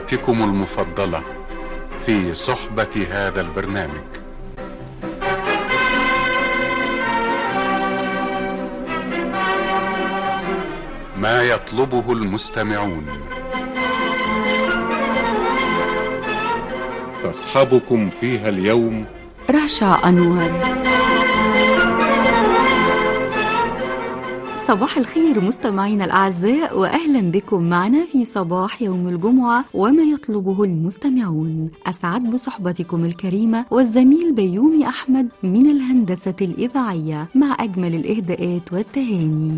فقراتكم المفضلة في صحبة هذا البرنامج. ما يطلبه المستمعون. تصحبكم فيها اليوم رشا أنور. صباح الخير مستمعينا الأعزاء، وأهلا بكم معنا في صباح يوم الجمعة وما يطلبه المستمعون. أسعد بصحبتكم الكريمة والزميل بيومي أحمد من الهندسة الإذاعية مع أجمل الإهداءات والتهاني.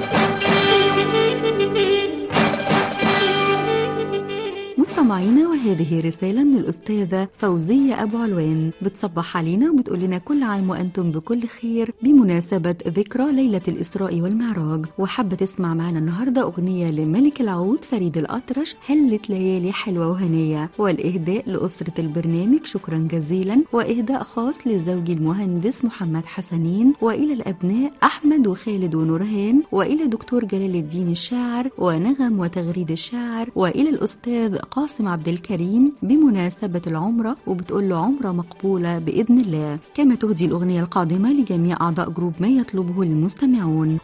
مستمعينا، وهذه رسالة من الأستاذة فوزية أبو علوان، بتصبح علينا وبتقول لنا كل عام وأنتم بكل خير بمناسبة ذكرى ليلة الإسراء والمعراج، وحابة تسمع معنا النهاردة أغنية لملك العود فريد الأطرش، هلت ليالي حلوة وهنية، والإهداء لأسرة البرنامج شكرا جزيلا، وإهداء خاص لزوجي المهندس محمد حسنين، وإلى الأبناء أحمد وخالد ونورهان، وإلى دكتور جلال الدين الشاعر ونغم وتغريد الشاعر، وإلى الأستاذ قاسم عبد الكريم بمناسبة العمرة، وبتقول له عمرة مقبولة بإذن الله. كما تهدي الأغنية القادمة لجميع أعضاء جروب ما يطلبه المستمعون.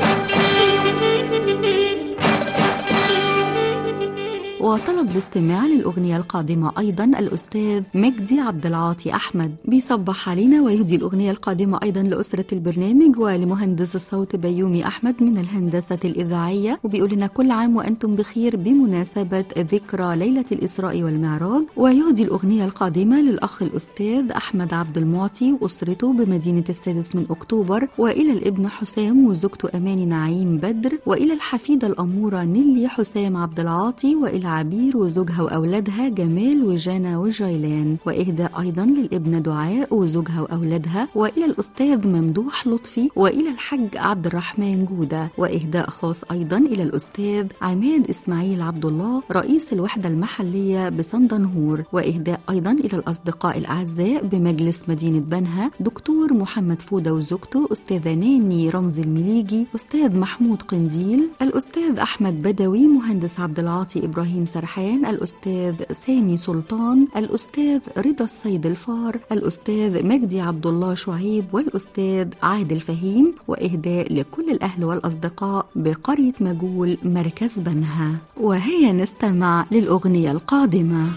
وطلب الاستماع للأغنية القادمة أيضا الأستاذ مجدي عبد العاطي أحمد، بيصبح علينا ويهدي الأغنية القادمة أيضا لأسرة البرنامج ولمهندس الصوت بيومي أحمد من الهندسة الإذاعية، وبيقول لنا كل عام وأنتم بخير بمناسبة ذكرى ليلة الإسراء والمعراج. ويهدي الأغنية القادمة للأخ الأستاذ أحمد عبد المعطي وأسرته بمدينة السادس من أكتوبر، وإلى الابن حسام وزوجته أماني نعيم بدر، وإلى الحفيدة الأمورة نيلي حسام عبد العاطي، وإلى عبير وزوجها وأولادها جمال وجانا وجيلان، وإهداء أيضا للابنة دعاء وزوجها وأولادها، وإلى الأستاذ ممدوح لطفي، وإلى الحج عبد الرحمن جودة، وإهداء خاص أيضا إلى الأستاذ عماد إسماعيل عبد الله رئيس الوحدة المحلية بصندنهور، وإهداء أيضا إلى الأصدقاء الأعزاء بمجلس مدينة بنها دكتور محمد فودة وزوجته، أستاذة ناني رمزي المليجي، أستاذ محمود قنديل، الأستاذ أحمد بدوي، مهندس عبد العاطي إبراهيم سرحان، الأستاذ سامي سلطان، الأستاذ رضا السيد الفار، الأستاذ مجدي عبد الله شعيب، والأستاذ عادل فهيم، وإهداء لكل الأهل والأصدقاء بقرية مجول مركز بنها. وهي نستمع للأغنية القادمة.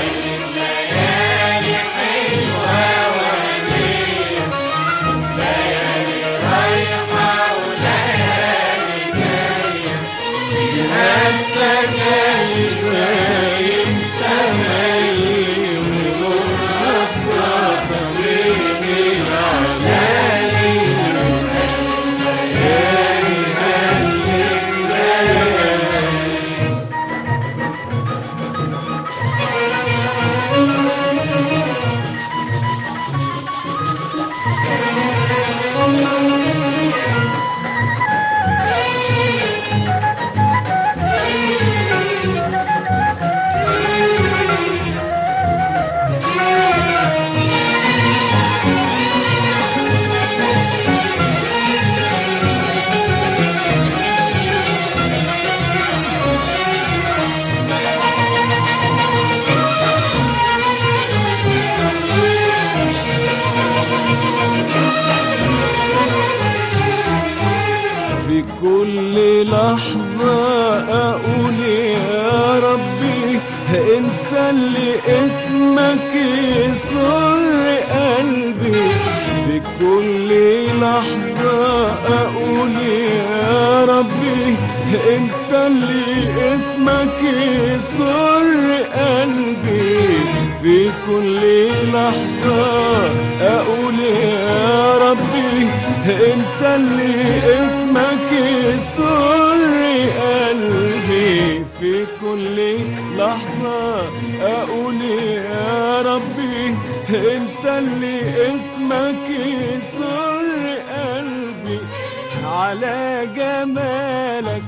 كل لحظة أقول يا ربي أنت اللي اسمك يسر قلبي، في كل لحظة أقول يا ربي أنت اللي اسمك يسر قلبي، في كل لحظة أقول يا ربي أنت اللي اسمك يسر قلبي، في كل لحظة أقول يا ربي أنت اللي اسمك يسر قلبي، على جمالك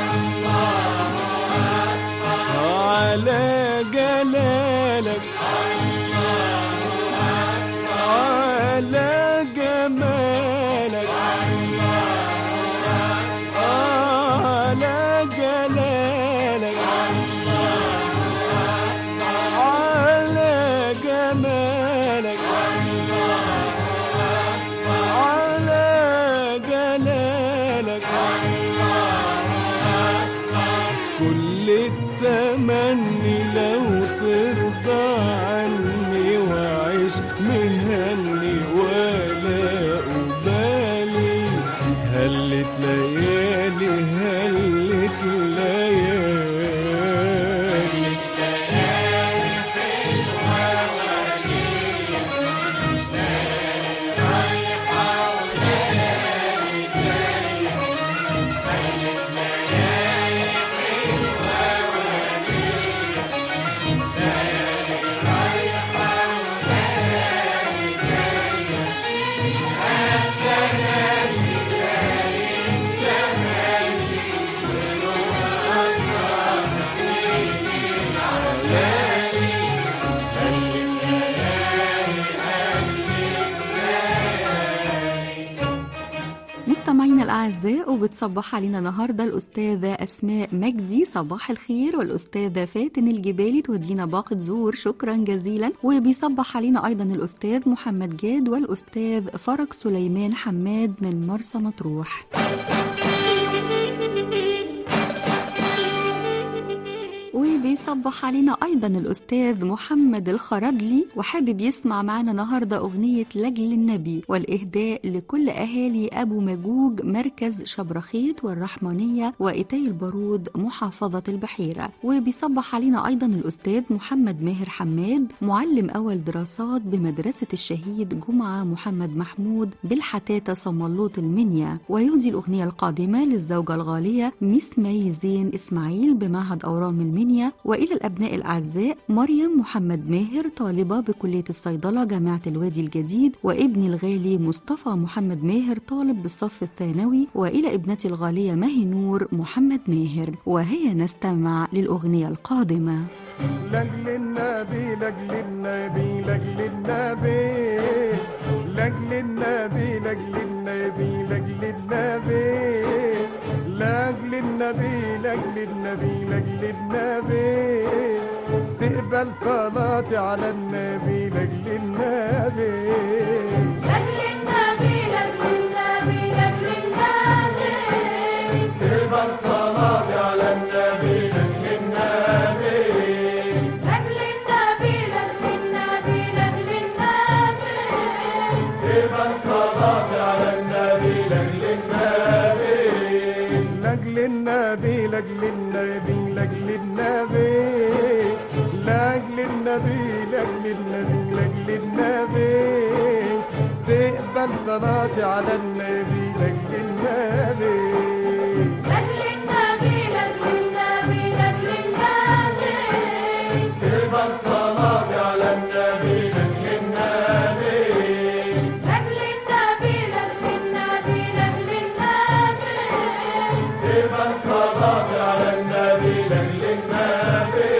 على جلالك على جمالك على جلالك مستمعينا الأعزاء، وبتصبح علينا النهاردة الأستاذة أسماء مجدي، صباح الخير. والأستاذة فاتن الجبالي تودينا باقة زور، شكرا جزيلا. وبيصبح علينا أيضا الأستاذ محمد جاد والأستاذ فرج سليمان حماد من مرسى مطروح. وبيصبح علينا أيضا الأستاذ محمد الخردلي، وحابب يسمع معنا النهاردة أغنية لجل النبي، والإهداء لكل أهالي أبو مجوج مركز شبرخيت والرحمانية وإتاي البارود محافظة البحيرة. وبيصبح علينا أيضا الأستاذ محمد ماهر حماد، معلم أول دراسات بمدرسة الشهيد جمعة محمد محمود بالحتاتة صملوط المنيا. ويهدي الأغنية القادمة للزوجة الغالية ميس مي زين إسماعيل بمعهد أورام المنيا. وإلى الأبناء الأعزاء مريم محمد ماهر طالبة بكلية الصيدلة جامعة الوادي الجديد، وابني الغالي مصطفى محمد ماهر طالب بالصف الثانوي، وإلى ابنتي الغالية ماهي نور محمد ماهر. وهي نستمع للأغنية القادمة. لجل النبي لجل النبي لجل النبي لجل النبي لجل النبي لجل النبي لجل النبي لجل النبي لجل النبي تقبل صلاتي على النبي لجل النبي لجل النبي لجل النبي لجل النبي تقبل صلاتي على النبي لجل النبي لجل النبي لجل النبي لجل النبي تقبل صلاتي على النبي لجل النبي لجل النبي لجل النبي لجل النبي لجل النبي لجل النبي لجل النبي تقبل صلاتي على النبي لجل النبي لجل النبي لجل النبي لجل النبي تقبل صلاتي على النبي لجل النبي لجل النبي لجل النبي لجل النبي تقبل صلاتي على النبي لجل النبي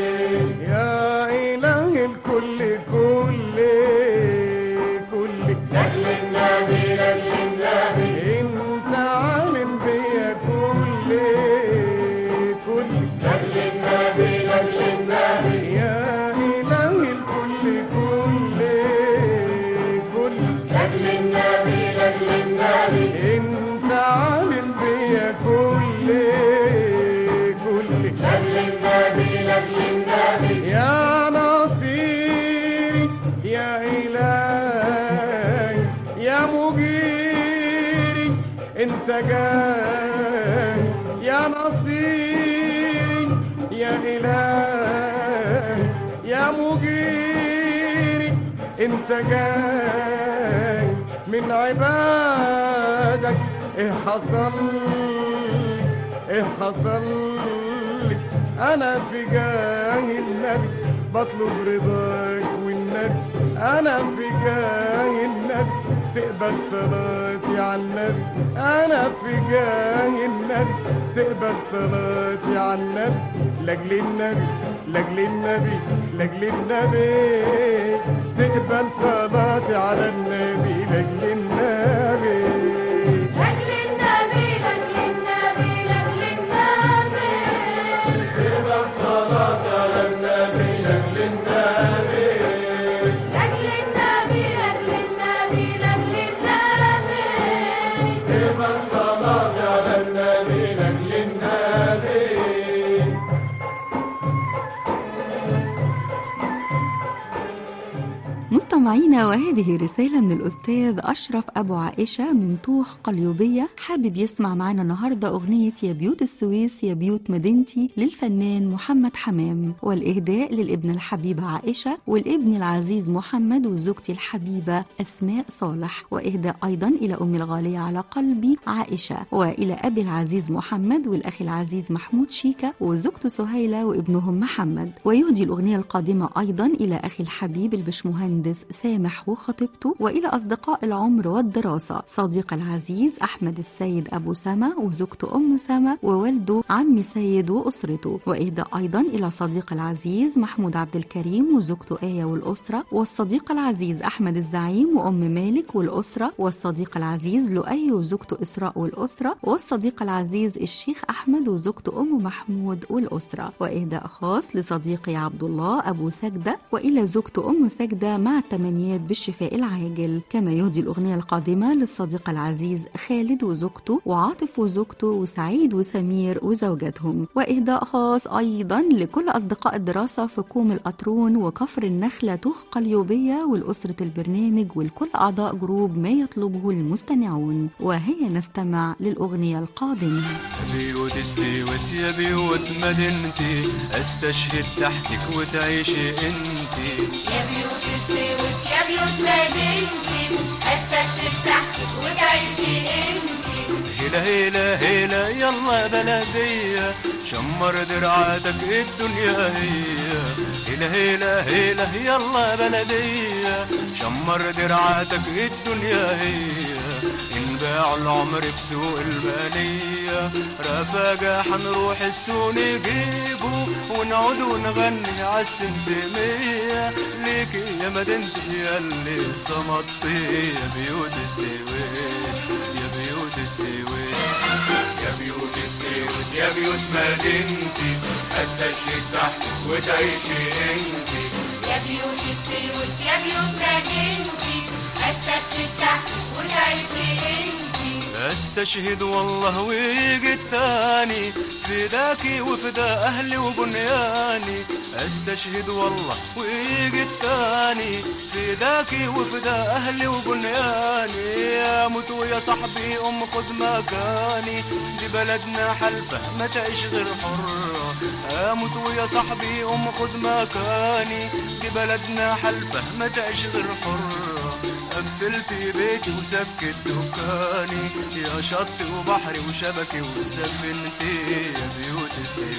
يا إله الكل كل لجل النبي لجل النبي انت عالم بيا كل لجل النبي لجل النبي يا إله الكل كل لجل النبي لجل النبي انت عالم بيا كل لجل النبي لجل النبي يا نصيري يا إلهي يا مجيري انت جاي يا نصيري يا إلهي يا مجيري انت جاي من عبادك ايه حصل ايه حصل لي انا في جاه النبي بطلب رضاك والنبي انا في جاه النبي تقبل صلاتي على النبي انا في جاه النبي تقبل صلاتي على النبي لاجل النبي لاجل النبي لاجل النبي تقبل صلاتي على النبي لاجل النبي لجل النبي لجل النبي لجل النبي تقبل صلاتي على النبي لاجل النبي لجل النبي لجل النبي لجل النبي تقبل صلاتي على النبي لاجل النبي مستمعينا، وهذه رسالة من الأستاذ أشرف أبو عائشة من طوخ قليوبية، حابب يسمع معنا النهاردة أغنية يا بيوت السويس يا بيوت مدينتي للفنان محمد حمام، والإهداء للابن الحبيبة عائشة والابن العزيز محمد وزوجتي الحبيبة أسماء صالح، وإهداء أيضا إلى أمي الغالية على قلبي عائشة، وإلى أبي العزيز محمد والأخ العزيز محمود شيكا وزوجته سهيلة وابنهم محمد. ويهدي الأغنية القادمة أيضا إلى أخي الحبيب البشمهندس سامح وخطيبته، وإلى أصدقاء العمر والدراسة صديق العزيز أحمد السيد أبو سما وزوجته أم سما ووالده عم سيد وأسرته، وإهداء أيضا إلى صديق العزيز محمود عبد الكريم وزوجته آية والأسرة، والصديق العزيز أحمد الزعيم وأم مالك والأسرة، والصديق العزيز لؤي وزوجته إسراء والأسرة، والصديق العزيز الشيخ أحمد وزوجته أم محمود والأسرة. وإهداء خاص لصديقي عبد الله أبو سجدة وإلى زوجته أم سجدة مع التمنيات بالشفاء العاجل. كما يهدي الأغنية القادمة للصديق العزيز خالد وزوجته وعاطف وزوجته وسعيد وسمير وزوجاتهم. وإهداء خاص أيضا لكل أصدقاء الدراسة في كوم الأطرون وكفر النخلة طوخ قليوبية والأسرة البرنامج ولكل أعضاء جروب ما يطلبه المستمعون. وهي نستمع للأغنية القادمة. بيوت السويس يا بيوت مدينتي استشهد تحتك وتعيشي انتي، يا بيوت السويس يا بيوت مدينتي استشهد تحتك وتعيشي انتي. هلا هلا هلا يلا بلدية شمر درعاتك الدنيا هي، هلا هلا هلا يلا بلدية شمر درعاتك الدنيا هي. انباع العمر بسوق المالية رفاقة حنروح السوق نجيبه ونعود ونغني عالسمسمية ليكي يا مدينتي ياللي صمتي. يا بيوت السويس يا بيوت السويس يا بيوت السويس يا بيوت مدينتي استشهد تحتك وتعيشي انتي. يا بيوت السويس يا بيوت مدينتي استشهد تحتك وتعيشي انتي. استشهد والله ويجي التاني فداكي وفدا اهلي وبنياني. استشهد والله ويجي التاني فداكي وفدا اهلي وبنياني. اموت ويا صاحبي خد مكاني دي بلدنا حلفة ما تعيش غير حرة. اموت ويا صاحبي خد مكاني دي بلدنا حلفة ما تعيش غير حرة. قفلت بيتي وسكت دكاني يا شط وبحري وشبكي وسفنتي. يا بيوت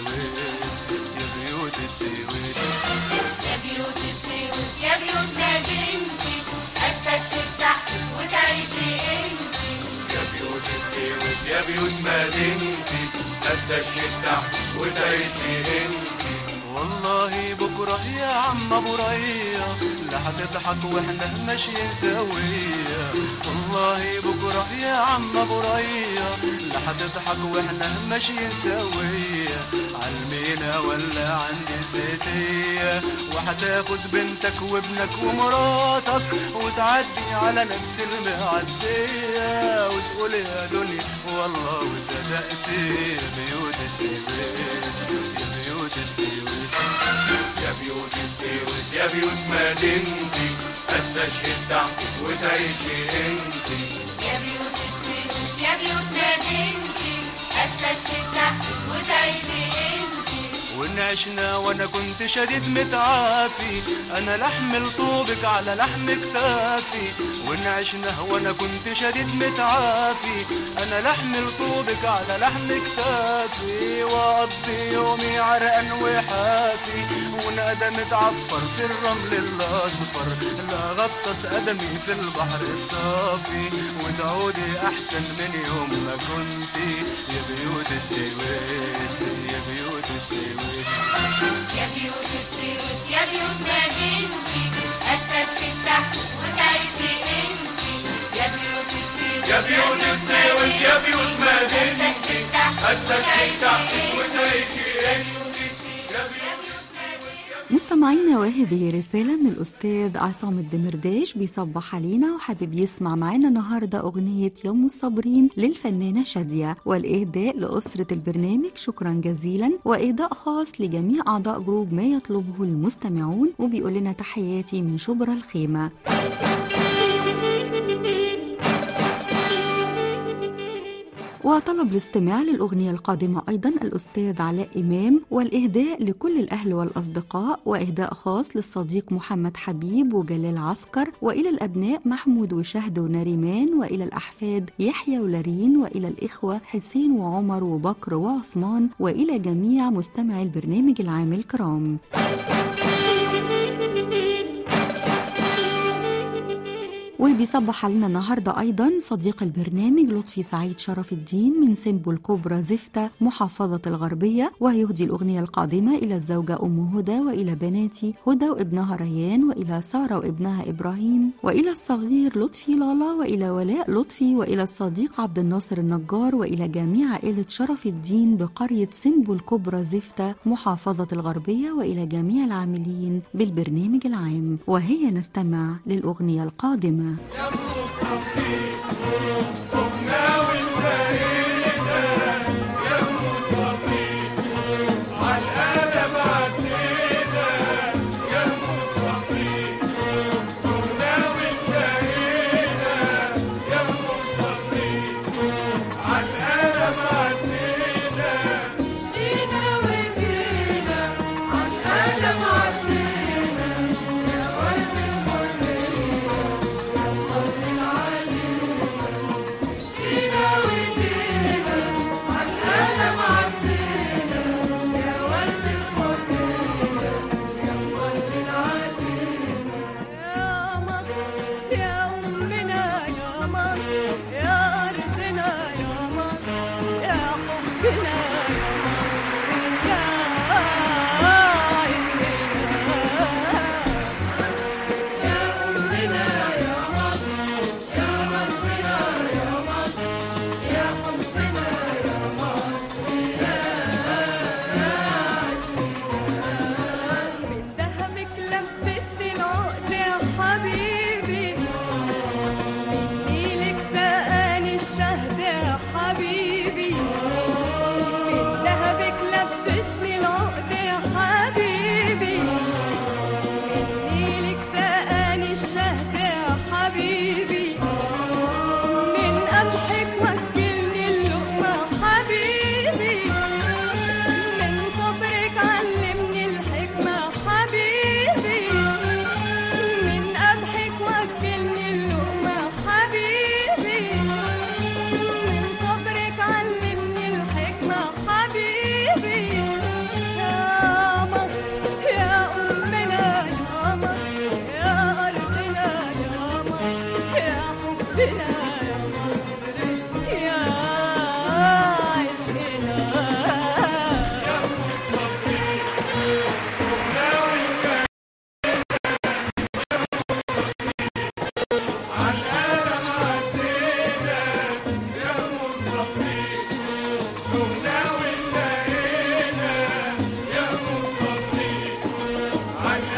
السويس يا بيوت السويس يا بيوت السويس يا بيوت مدينتي استشهد تحتك وتعيشي انتي. يا بيوت السويس يا بيوت مدينتي استشهد تحتك وتعيشي انتي. والله بكرة يا عم ابو ريا لا هتضحك واحنا ماشيين سوية. والله بكرة يا عم ابو ريا لا هتضحك واحنا ماشيين سوية. عالمينا ولا عندي زيتية وهتاخد بنتك وابنك ومراتك وتعدي على نفس المعدية وتقول يا دنيا والله وصدقتي. يا بيوت السويس يا بيوت السويس يا بيوت السويس يا بيوت مدينتي استشهد تحتك وتعيشي انتي. يا بيوت السويس يا بيوت مدينتي استشهد تحتك وتعيشي انتي. وإن عشنا وانا كنت شديد متعافي انا لحم طوبك على لحم كتافي. وإن عشنا وانا كنت شديد متعافي انا لحم طوبك على لحم كتافي. واقضي يومي عرقان وحافي وندم اتعفر في الرمل الاصفر لا غطس قدمي في البحر الصافي. وتعودي احسن من يوم ما كنتي. يا بيوت السويس يا بيوت السويس يا بيوت السويس يا بيوت مدينتي استشهد تحتك وتعيشي انتي. يا بيوت السويس يا بيوت السويس يا بيوت مدينتي استشهد تحتك وتعيشي انتي. يا بيوت السويس يا بيوت مستمعينا، وهذه رسالة من الأستاذ عصام الدمرداش بيصبح علينا وحابب يسمع معنا النهاردة أغنية يوم الصابرين للفنانة شادية، والإهداء لأسرة البرنامج. شكرا جزيلا، وإهداء خاص لجميع أعضاء جروب ما يطلبه المستمعون، وبيقول لنا تحياتي من شبرا الخيمة. وطلب الاستماع للأغنية القادمة أيضا الأستاذ علاء إمام، والإهداء لكل الأهل والأصدقاء، وإهداء خاص للصديق محمد حبيب وجلال عسكر، وإلى الأبناء محمود وشهد ونريمان، وإلى الأحفاد يحيى ولارين، وإلى الإخوة حسين وعمر وبكر وعثمان، وإلى جميع مستمعي البرنامج العام الكرام. وبيصبح علينا النهارده ايضا صديق البرنامج لطفي سعيد شرف الدين من سمبو الكبرى زفتة محافظة الغربية، ويهدي الأغنية القادمة إلى الزوجة أم هدى، وإلى بناتي هدى وابنها ريان، وإلى سارة وابنها إبراهيم، وإلى الصغير لطفي لالا، وإلى ولاء لطفي، وإلى الصديق عبد الناصر النجار، وإلى جميع عائلة شرف الدين بقرية سمبو الكبرى زفتة محافظة الغربية، وإلى جميع العاملين بالبرنامج العام. وهي نستمع للأغنية القادمة. يا مصابين قمنا وانتهينا، يا مصابين عالقلب عدينا، يا مصابين قمنا وانتهينا، يا مصابين عالقلب عدينا، مشينا وجينا عالقلب عدينا، يا ورد الحرية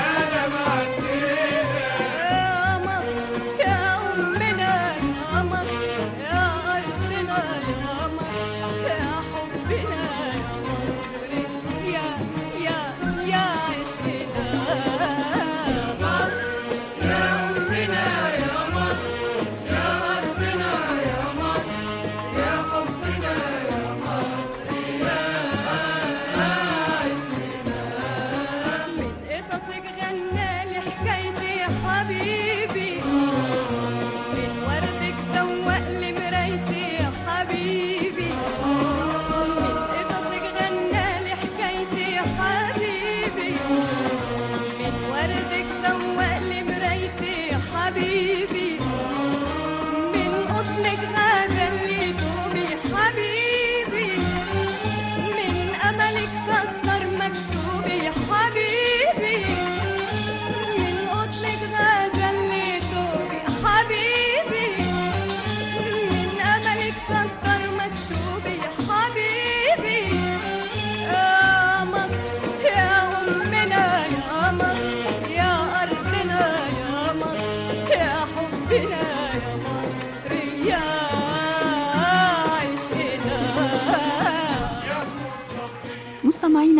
يا مصر يا أمنا يا مصر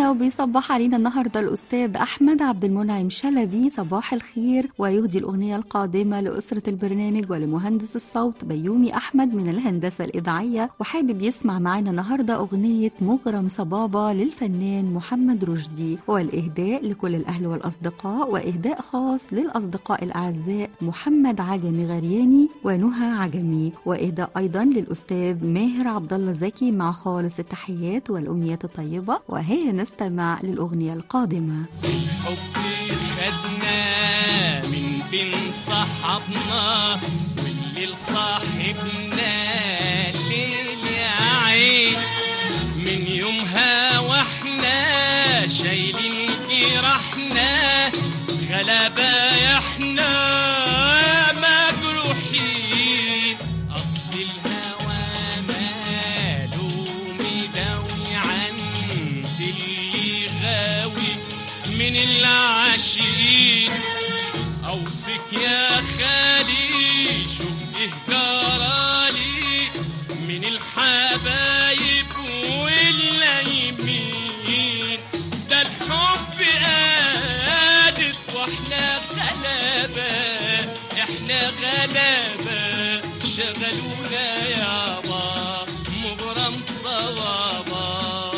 مستمعينا، وبيصبح علينا النهارده الأستاذ أحمد عبد المنعم شلبي. صباح الخير، ويهدي الأغنية القادمة لأسرة البرنامج ولمهندس الصوت بيومي أحمد من الهندسة الإذاعية، وحابب يسمع معانا النهارده أغنية مغرم صبابة للفنان محمد رشدي، والإهداء لكل الأهل والأصدقاء، وإهداء خاص للأصدقاء الأعزاء محمد عجمي غرياني ونهى عجمي، وإهداء أيضا للأستاذ ماهر عبد الله زكي مع خالص التحيات والأمنيات الطيبة. وهي نستمع للأغنية القادمة. الحب خدنا من بين صحابنا، والليل صاحبنا الليل يا عين، من يومها واحنا شايلين جراحنا، غلبة احنا مجروحين، أصل الهوى ماله مداوي عند اللي غاوي من العاشقين. أوصيك يا خالي شوف إيه جرالي من الحبايب واللايمين، ده الحب قادر واحنا غلابة، احنا غلابة شغلونا يابا مغرم صوابا.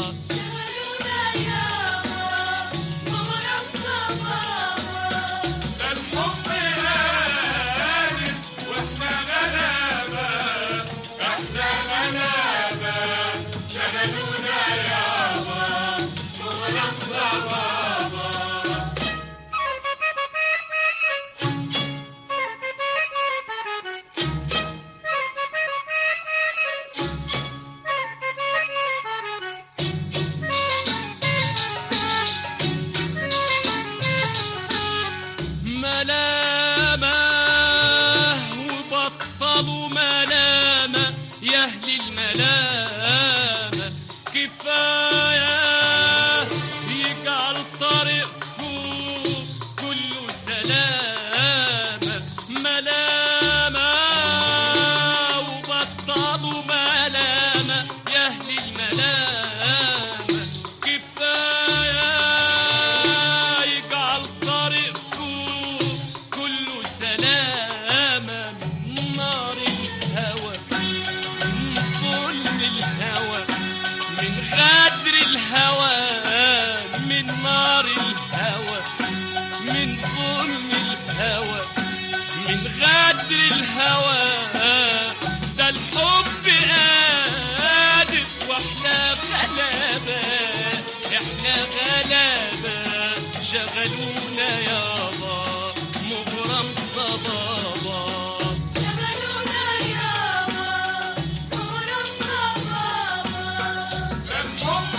شغلونا يابا مغرم صبابا، شغلونا يابا مغرم صبابا، الحب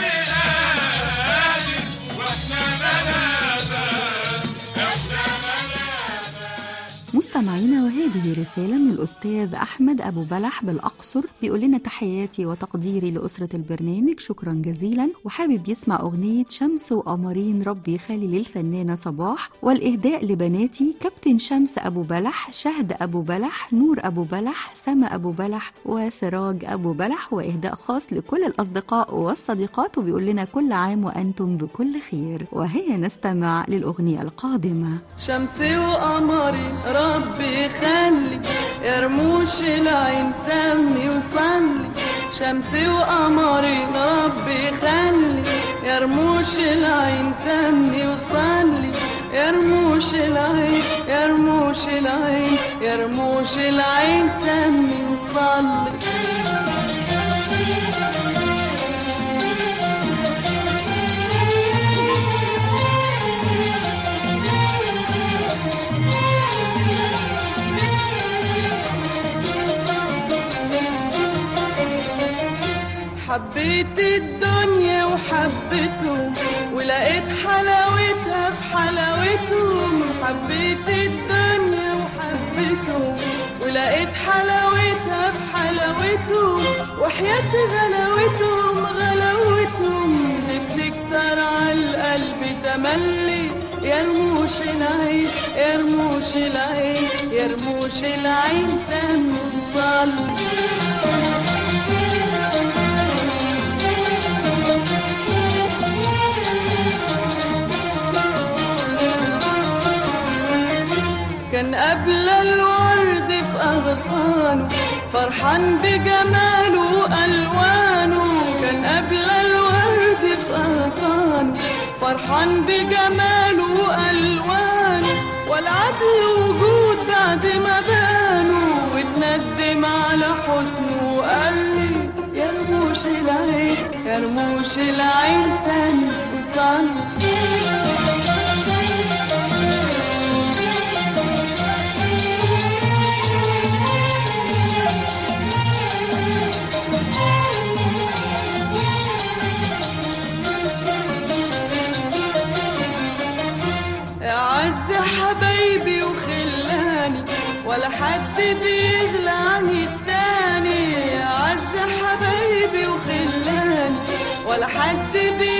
قادر واحنا غلابة، احنا غلابة. مستمعينا، وهذه رسالة من الأستاذ أحمد أبو بلح بالأقصر، بيقول لنا تحياتي وتقديري لأسرة البرنامج، شكرا جزيلا، وحابب يسمع أغنية شمس وقمرين ربي يخلي للفنانة صباح، والإهداء لبناتي كابتن شمس أبو بلح، شهد أبو بلح، نور أبو بلح، سما أبو بلح، وسراج أبو بلح، وإهداء خاص لكل الأصدقاء والصديقات، وبيقول لنا كل عام وأنتم بكل خير. وهي نستمع للأغنية القادمة. شمسي وقمري ربي خلي يرموش العين سمي وصلي، شمسي وقمري ربي خلي يرموش العين سمي وصلي، يرموش العين يرموش العين يرموش العين سمي وصلي. حبيت الدنيا وحبيتهم ولقيت حلاوتها في حلاوتهم، حبيت الدنيا وحبيتهم ولقيت حلاوتها في حلاوتهم، وحياة غلاوتهم غلاوتهم بتكتر على القلب تملي، يرموش العين يرموش العين يرموش العين سمي وصلي. فرحان بجماله وألوانه كان قبل الورد في أغصانه فرحان بجماله وألوانه والعدل وجود بعد ما بانوا واتندم على حسنه وقال لي يا رموش العين يا رموش العين ثاني وصاني حبايبي وخلاني ولا حد بيغلى عن التاني عز حبايبي وخلاني ولا حد بيغلى